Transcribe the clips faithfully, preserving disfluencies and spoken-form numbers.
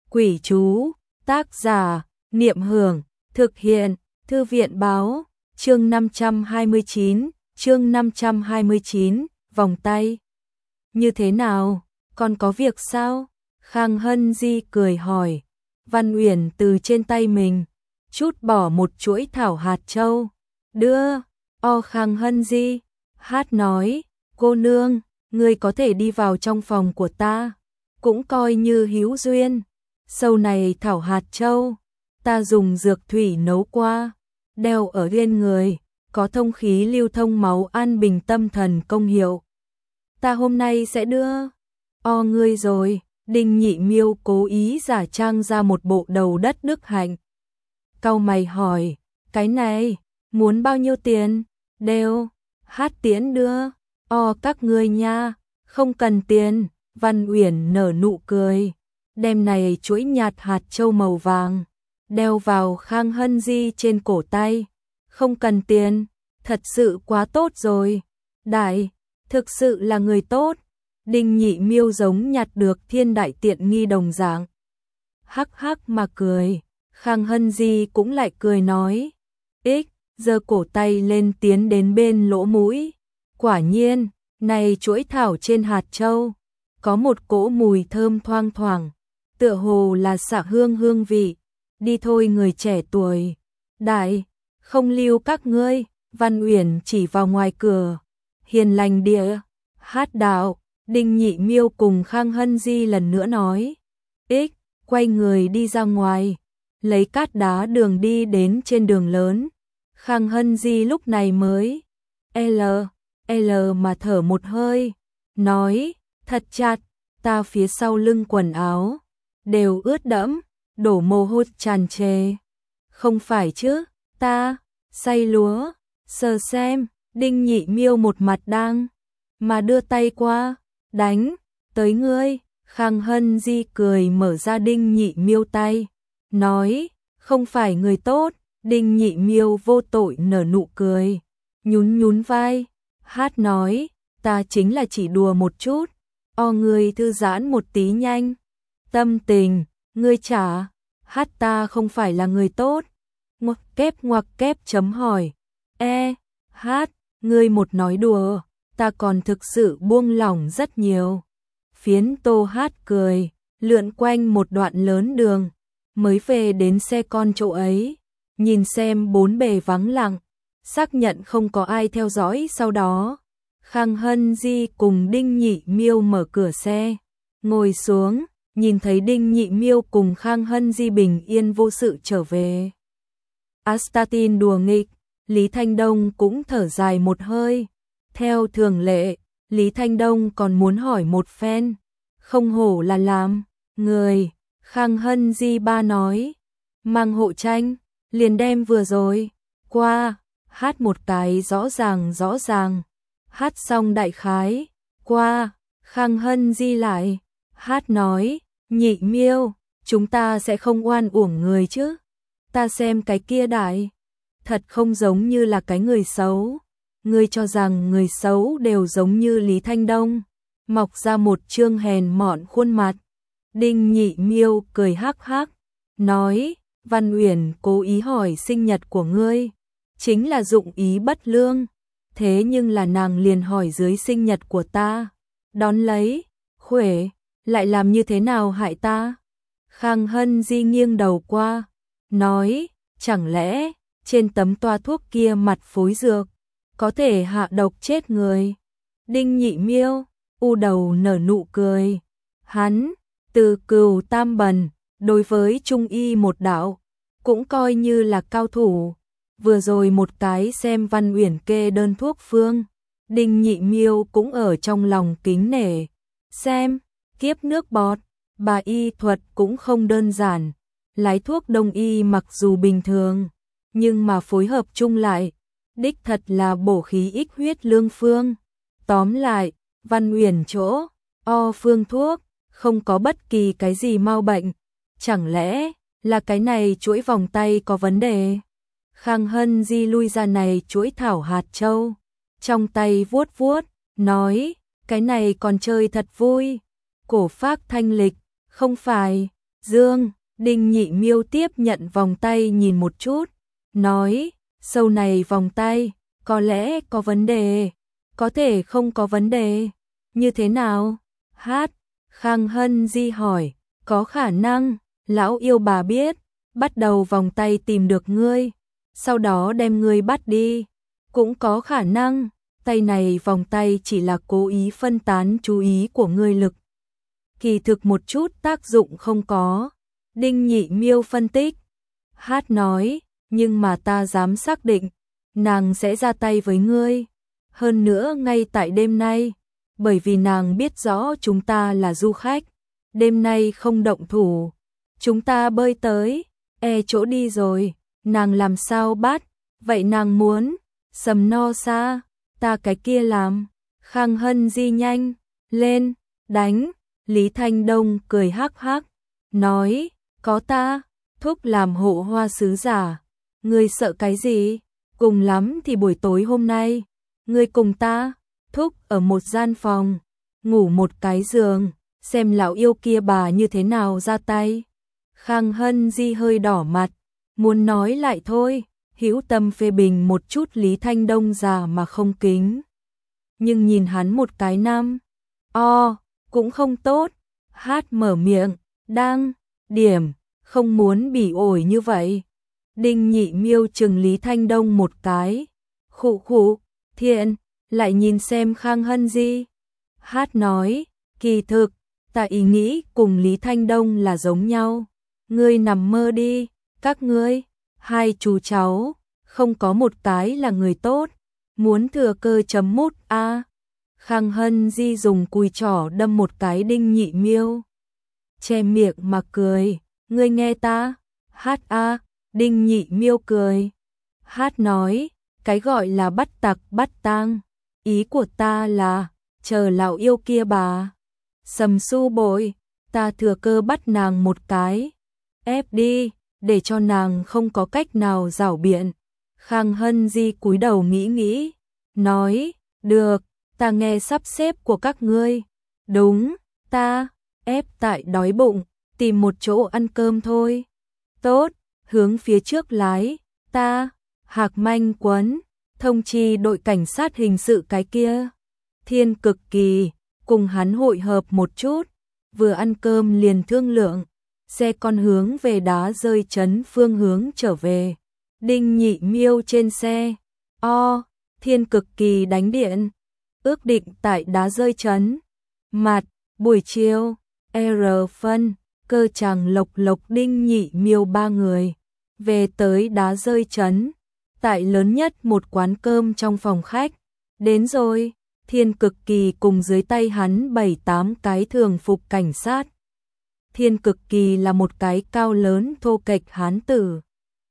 Quỷ chú, tác giả, Niệm Hưởng, thực hiện, Thư viện báo, chương năm trăm hai mươi chín, chương năm trăm hai mươi chín, vòng tay. Như thế nào, còn có việc sao? Khang Hân Di cười hỏi. Văn Uyển từ trên tay mình, chút bỏ một chuỗi thảo hạt châu, đưa, o Khang Hân Di, hát nói, cô nương, ngươi có thể đi vào trong phòng của ta, cũng coi như hữu duyên. Sau này thảo hạt châu, ta dùng dược thủy nấu qua, đeo ở trên người, có thông khí lưu thông máu an bình tâm thần công hiệu. Ta hôm nay sẽ đưa, o ngươi rồi. Đinh Nhị Miêu cố ý giả trang ra một bộ đầu đất đức hạnh. Cau mày hỏi, cái này, muốn bao nhiêu tiền? Đều, hát tiễn đưa, o các ngươi nha, không cần tiền. Văn Uyển nở nụ cười, đem này chuỗi nhạt hạt châu màu vàng, đeo vào Khang Hân Di trên cổ tay. Không cần tiền, thật sự quá tốt rồi. Đại, thực sự là người tốt. Đinh Nhị Miêu giống nhặt được thiên đại tiện nghi đồng dạng. Hắc hắc mà cười, Khang Hân Di cũng lại cười nói. Ích, giơ cổ tay lên tiến đến bên lỗ mũi. Quả nhiên, này chuỗi thảo trên hạt châu, có một cỗ mùi thơm thoang thoảng, tựa hồ là xạ hương hương vị. Đi thôi người trẻ tuổi. Đại, không lưu các ngươi. Văn Uyển chỉ vào ngoài cửa. Hiền lành địa, hát đạo. Đinh Nhị Miêu cùng Khang Hân Di lần nữa nói. Ích, quay người đi ra ngoài, lấy cát đá đường đi đến trên đường lớn. Khang Hân Di lúc này mới L, L mà thở một hơi, nói, thật chặt, ta phía sau lưng quần áo đều ướt đẫm, đổ mồ hôi tràn trề. Không phải chứ, ta xay lúa, sờ xem. Đinh Nhị Miêu một mặt đang mà đưa tay qua, đánh, tới ngươi. Khang Hân Di cười mở ra Đinh Nhị Miêu tay, nói, không phải người tốt. Đinh Nhị Miêu vô tội nở nụ cười, nhún nhún vai, hát nói, ta chính là chỉ đùa một chút, o ngươi thư giãn một tí nhanh. Tâm tình, ngươi chả, hát ta không phải là người tốt. Ngoặc kép ngoặc kép chấm hỏi, e, hát, ngươi một nói đùa, ta còn thực sự buông lỏng rất nhiều. Phiến Tô hát cười, lượn quanh một đoạn lớn đường, mới về đến xe con chỗ ấy, nhìn xem bốn bề vắng lặng, xác nhận không có ai theo dõi. Sau đó, Khang Hân Di cùng Đinh Nhị Miêu mở cửa xe, ngồi xuống, nhìn thấy Đinh Nhị Miêu cùng Khang Hân Di bình yên vô sự trở về. Astatin đùa nghịch, Lý Thanh Đông cũng thở dài một hơi. Theo thường lệ, Lý Thanh Đông còn muốn hỏi một phen, không hổ là làm người. Khang Hân Di ba nói, mang hộ tranh, liền đem vừa rồi qua, hát một cái rõ ràng rõ ràng. Hát xong đại khái, qua, Khang Hân Di lại, hát nói, Nhị Miêu, chúng ta sẽ không oan uổng người chứ. Ta xem cái kia đại, thật không giống như là cái người xấu. Ngươi cho rằng người xấu đều giống như Lý Thanh Đông, mọc ra một trương hèn mọn khuôn mặt. Đinh Nhị Miêu cười hắc hắc, nói, Văn Uyển cố ý hỏi sinh nhật của ngươi, chính là dụng ý bất lương. Thế nhưng là nàng liền hỏi dưới sinh nhật của ta, đón lấy, khuể, lại làm như thế nào hại ta? Khang Hân Di nghiêng đầu qua, nói, chẳng lẽ trên tấm toa thuốc kia mặt phối dược, có thể hạ độc chết người? Đinh Nhị Miêu u đầu nở nụ cười, hắn từ Cửu Tam Bần, đối với trung y một đạo cũng coi như là cao thủ. Vừa rồi một cái xem Văn Uyển kê đơn thuốc phương, Đinh Nhị Miêu cũng ở trong lòng kính nể. Xem, kiếp nước bọt, bà y thuật cũng không đơn giản. Lái thuốc đông y mặc dù bình thường, nhưng mà phối hợp chung lại, đích thật là bổ khí ích huyết lương phương. Tóm lại, Văn Uyển chỗ, o phương thuốc, không có bất kỳ cái gì mau bệnh. Chẳng lẽ là cái này chuỗi vòng tay có vấn đề? Khang Hân Di lui ra này chuỗi thảo hạt châu, trong tay vuốt vuốt, nói, cái này còn chơi thật vui. Cổ phác thanh lịch, không phải, Dương, Đinh Nhị Miêu tiếp nhận vòng tay nhìn một chút, nói, sâu này vòng tay, có lẽ có vấn đề, có thể không có vấn đề, như thế nào? Hát, Khang Hân Di hỏi, có khả năng, lão yêu bà biết, bắt đầu vòng tay tìm được ngươi, sau đó đem ngươi bắt đi, cũng có khả năng, tay này vòng tay chỉ là cố ý phân tán chú ý của ngươi lực. Kỳ thực một chút tác dụng không có. Đinh Nhị Miêu phân tích. Hát nói, nhưng mà ta dám xác định, nàng sẽ ra tay với ngươi. Hơn nữa ngay tại đêm nay, bởi vì nàng biết rõ chúng ta là du khách. Đêm nay không động thủ, chúng ta bơi tới, e chỗ đi rồi, nàng làm sao bắt, vậy nàng muốn, Sầm No Sa, ta cái kia làm. Khang Hân Di nhanh, lên, đánh. Lý Thanh Đông cười hắc hắc, nói, có ta, thúc làm hộ hoa sứ giả, ngươi sợ cái gì, cùng lắm thì buổi tối hôm nay, ngươi cùng ta, thúc ở một gian phòng, ngủ một cái giường, xem lão yêu kia bà như thế nào ra tay. Khang Hân Di hơi đỏ mặt, muốn nói lại thôi, hữu tâm phê bình một chút Lý Thanh Đông già mà không kính. Nhưng nhìn hắn một cái năm, o, cũng không tốt, Hát mở miệng, đang, điểm, không muốn bỉ ổi như vậy. Đinh Nhị Miêu chừng Lý Thanh Đông một cái, khụ khụ, thiện, lại nhìn xem Khang Hân Di. Hát nói, kỳ thực, ta ý nghĩ cùng Lý Thanh Đông là giống nhau, ngươi nằm mơ đi, các ngươi, hai chú cháu, không có một cái là người tốt, muốn thừa cơ chấm mút a. À. Khang Hân Di dùng cùi trỏ đâm một cái Đinh Nhị Miêu. Che miệng mà cười, ngươi nghe ta, Hát a, Đinh Nhị Miêu cười. Hát nói, cái gọi là bắt tặc bắt tang, ý của ta là, chờ lão yêu kia bà. Sầm Su bội, ta thừa cơ bắt nàng một cái, ép đi, để cho nàng không có cách nào giảo biện. Khang Hân Di cúi đầu nghĩ nghĩ, nói, được. Ta nghe sắp xếp của các ngươi. Đúng, ta, ép tại đói bụng, tìm một chỗ ăn cơm thôi. Tốt, hướng phía trước lái, ta, Hạc Manh Quấn, thông chi đội cảnh sát hình sự cái kia. Thiên Cực Kỳ, cùng hắn hội hợp một chút, vừa ăn cơm liền thương lượng, xe con hướng về đá rơi trấn phương hướng trở về. Đinh Nhị Miêu trên xe, o, Thiên Cực Kỳ đánh điện. Ước định tại đá rơi trấn. Mặt, buổi chiều, R phân, Cơ Tràng Lộc Lộc Đinh Nhị Miêu ba người. Về tới đá rơi trấn. Tại lớn nhất một quán cơm trong phòng khách. Đến rồi, Thiên Cực Kỳ cùng dưới tay hắn bảy tám cái thường phục cảnh sát. Thiên Cực Kỳ là một cái cao lớn thô kệch hán tử.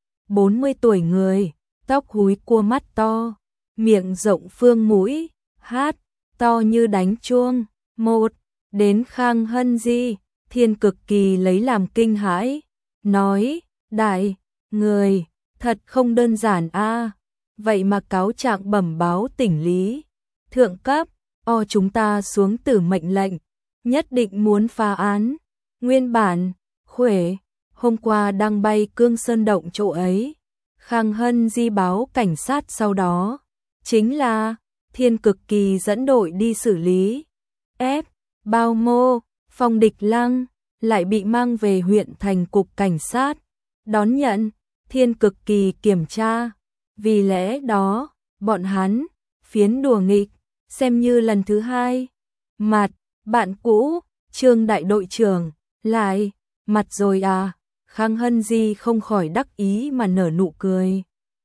bốn mươi tuổi người, tóc húi cua mắt to, miệng rộng phương mũi. Hát, to như đánh chuông, một, đến Khang Hân Di, Thiên Cực Kỳ lấy làm kinh hãi, nói, đại, người, thật không đơn giản a, vậy mà cáo trạng bẩm báo tỉnh lý, thượng cấp, o chúng ta xuống tử mệnh lệnh, nhất định muốn phá án, nguyên bản, Khuể, hôm qua đang bay Cương Sơn Động chỗ ấy, Khang Hân Di báo cảnh sát sau đó, chính là Thiên Cực Kỳ dẫn đội đi xử lý. Ép, Bao Mô, Phong Địch Lăng, lại bị mang về huyện thành cục cảnh sát. Đón nhận, Thiên Cực Kỳ kiểm tra. Vì lẽ đó, bọn hắn, phiến đùa nghịch, xem như lần thứ hai. Mặt, bạn cũ, Trương đại đội trưởng, lại, mặt rồi à. Khang Hân Di không khỏi đắc ý mà nở nụ cười.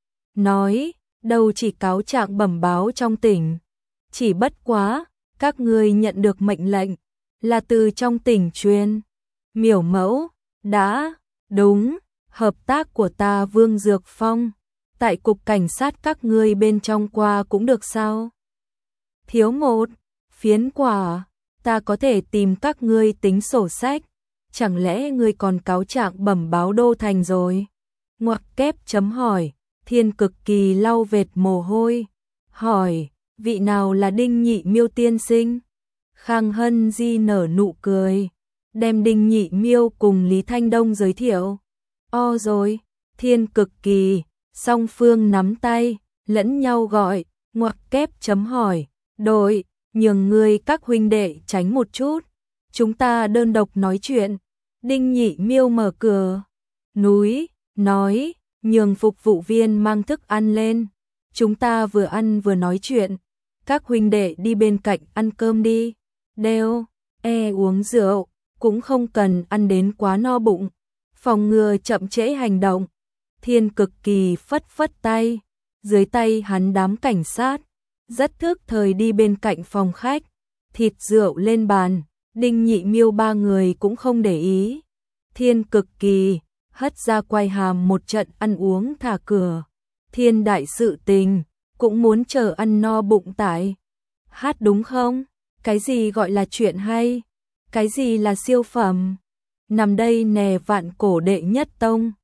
Nói, đâu chỉ cáo trạng bẩm báo trong tỉnh, chỉ bất quá, các ngươi nhận được mệnh lệnh, là từ trong tỉnh truyền. Miểu mẫu, đã, đúng, hợp tác của ta Vương Dược Phong, tại cục cảnh sát các ngươi bên trong qua cũng được sao? Thiếu một, phiến quả, ta có thể tìm các ngươi tính sổ sách, chẳng lẽ ngươi còn cáo trạng bẩm báo đô thành rồi? Ngoặc kép chấm hỏi. Thiên Cực Kỳ lau vệt mồ hôi, hỏi, vị nào là Đinh Nhị Miêu tiên sinh? Khang Hân Di nở nụ cười, đem Đinh Nhị Miêu cùng Lý Thanh Đông giới thiệu. O rồi, Thiên Cực Kỳ, song phương nắm tay, lẫn nhau gọi, ngoặc kép chấm hỏi, đội, nhường người các huynh đệ tránh một chút, chúng ta đơn độc nói chuyện. Đinh Nhị Miêu mở cửa núi, nói, nhường phục vụ viên mang thức ăn lên, chúng ta vừa ăn vừa nói chuyện, các huynh đệ đi bên cạnh ăn cơm đi, đều, e uống rượu, cũng không cần ăn đến quá no bụng, phòng ngừa chậm trễ hành động. Thiên Cực Kỳ phất phất tay, dưới tay hắn đám cảnh sát, rất thức thời đi bên cạnh phòng khách, thịt rượu lên bàn, Đinh Nhị Miêu ba người cũng không để ý. Thiên Cực Kỳ hất ra quay hàm một trận ăn uống thả cửa, thiên đại sự tình, cũng muốn chờ ăn no bụng tại. Hát đúng không? Cái gì gọi là chuyện hay? Cái gì là siêu phẩm? Nằm đây nè vạn cổ đệ nhất tông.